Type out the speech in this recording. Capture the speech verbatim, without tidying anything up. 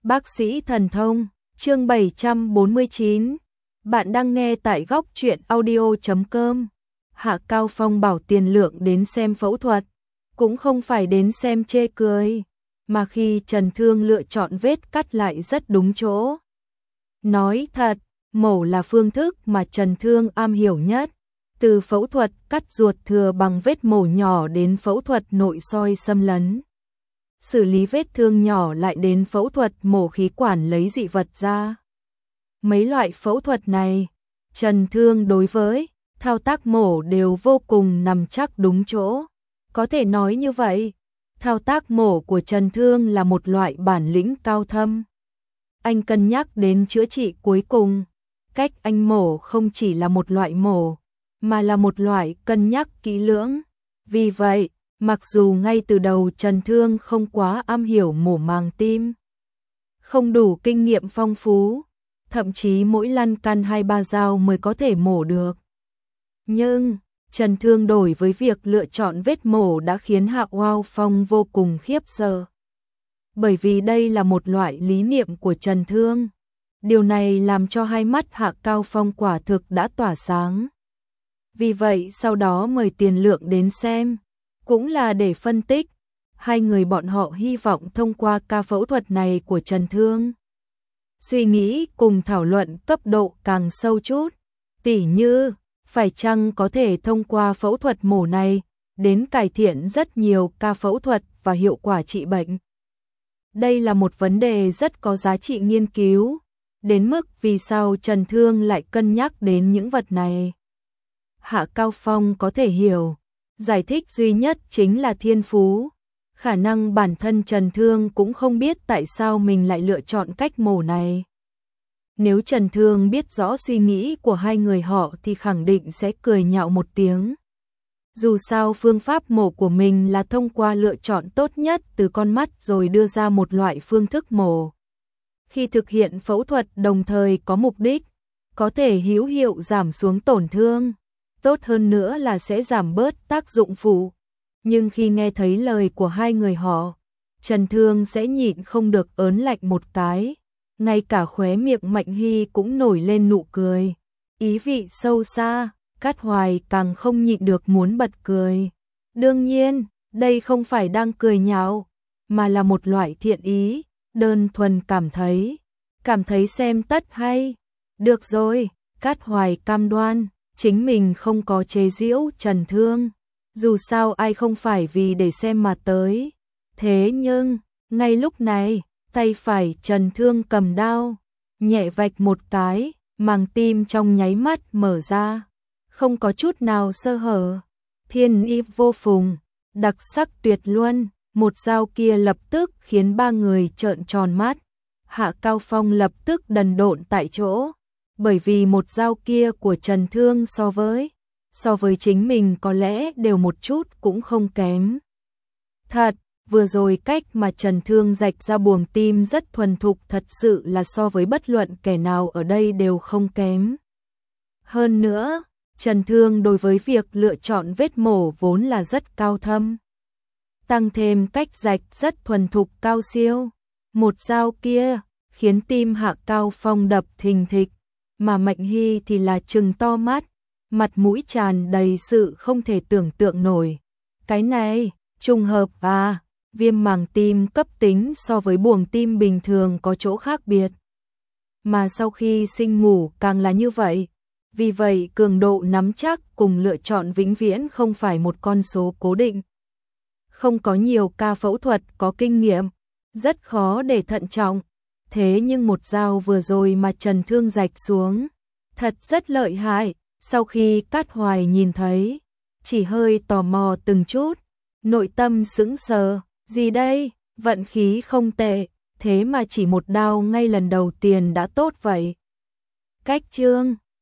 Bác sĩ thần thông, chương bảy trăm bốn mươi chín. Bạn đang nghe tại góc truyện audio chấm com. Hạ Cao Phong bảo Tiền Lượng đến xem phẫu thuật, cũng không phải đến xem chê cười, mà khi Trần Thương lựa chọn vết cắt lại rất đúng chỗ. Nói thật, mổ là phương thức mà Trần Thương am hiểu nhất, từ phẫu thuật cắt ruột thừa bằng vết mổ nhỏ đến phẫu thuật nội soi xâm lấn, xử lý vết thương nhỏ lại đến phẫu thuật mổ khí quản lấy dị vật ra. Mấy loại phẫu thuật này, Trần Thương đối với thao tác mổ đều vô cùng nằm chắc đúng chỗ. Có thể nói như vậy, thao tác mổ của Trần Thương là một loại bản lĩnh cao thâm. Anh cân nhắc đến chữa trị cuối cùng, cách anh mổ không chỉ là một loại mổ, mà là một loại cân nhắc kỹ lưỡng. Vì vậy, mặc dù ngay từ đầu Trần Thương không quá am hiểu mổ màng tim, không đủ kinh nghiệm phong phú, thậm chí mỗi lăn căn hai ba dao mới có thể mổ được. Nhưng, Trần Thương đổi với việc lựa chọn vết mổ đã khiến Hạ Cao Phong vô cùng khiếp sợ. Bởi vì đây là một loại lý niệm của Trần Thương. Điều này làm cho hai mắt Hạ Cao Phong quả thực đã tỏa sáng. Vì vậy sau đó mời Tiền Lượng đến xem, cũng là để phân tích. Hai người bọn họ hy vọng thông qua ca phẫu thuật này của Trần Thương, suy nghĩ cùng thảo luận cấp độ càng sâu chút, tỉ như phải chăng có thể thông qua phẫu thuật mổ này đến cải thiện rất nhiều ca phẫu thuật và hiệu quả trị bệnh. Đây là một vấn đề rất có giá trị nghiên cứu, đến mức vì sao Trần Thương lại cân nhắc đến những vật này. Hạ Cao Phong có thể hiểu, giải thích duy nhất chính là thiên phú. Khả năng bản thân Trần Thương cũng không biết tại sao mình lại lựa chọn cách mổ này. Nếu Trần Thương biết rõ suy nghĩ của hai người họ thì khẳng định sẽ cười nhạo một tiếng. Dù sao phương pháp mổ của mình là thông qua lựa chọn tốt nhất từ con mắt rồi đưa ra một loại phương thức mổ. Khi thực hiện phẫu thuật đồng thời có mục đích, có thể hữu hiệu giảm xuống tổn thương, tốt hơn nữa là sẽ giảm bớt tác dụng phụ. Nhưng khi nghe thấy lời của hai người họ, Trần Thương sẽ nhịn không được ớn lạnh một cái. Ngay cả khóe miệng Mạnh Hy cũng nổi lên nụ cười. Ý vị sâu xa, Cát Hoài càng không nhịn được muốn bật cười. Đương nhiên, đây không phải đang cười nhạo, mà là một loại thiện ý, đơn thuần cảm thấy. Cảm thấy xem tất hay. Được rồi, Cát Hoài cam đoan, chính mình không có chế giễu Trần Thương. Dù sao ai không phải vì để xem mà tới. Thế nhưng, ngay lúc này, tay phải Trần Thương cầm đao, nhẹ vạch một cái, màng tim trong nháy mắt mở ra, không có chút nào sơ hở. Thiên y vô phùng, đặc sắc tuyệt luân, một dao kia lập tức khiến ba người trợn tròn mắt. Hạ Cao Phong lập tức đần độn tại chỗ, bởi vì một dao kia của Trần Thương so với so với chính mình có lẽ đều một chút cũng không kém. Thật, vừa rồi cách mà Trần Thương rạch ra buồng tim rất thuần thục, thật sự là so với bất luận kẻ nào ở đây đều không kém. Hơn nữa, Trần Thương đối với việc lựa chọn vết mổ vốn là rất cao thâm. Tăng thêm cách rạch rất thuần thục cao siêu. Một dao kia, khiến tim Hạ Cao Phong đập thình thịch, mà Mạnh Hy thì là trừng to mắt, mặt mũi tràn đầy sự không thể tưởng tượng nổi. Cái này, trùng hợp à, viêm màng tim cấp tính so với buồng tim bình thường có chỗ khác biệt. Mà sau khi sinh ngủ càng là như vậy, vì vậy cường độ nắm chắc cùng lựa chọn vĩnh viễn không phải một con số cố định. Không có nhiều ca phẫu thuật có kinh nghiệm, rất khó để thận trọng. Thế nhưng một dao vừa rồi mà Trần Thương rạch xuống, thật rất lợi hại. Sau khi Cát Hoài nhìn thấy, chỉ hơi tò mò từng chút, nội tâm sững sờ, gì đây, vận khí không tệ, thế mà chỉ một đao ngay lần đầu tiên đã tốt vậy. Cách chương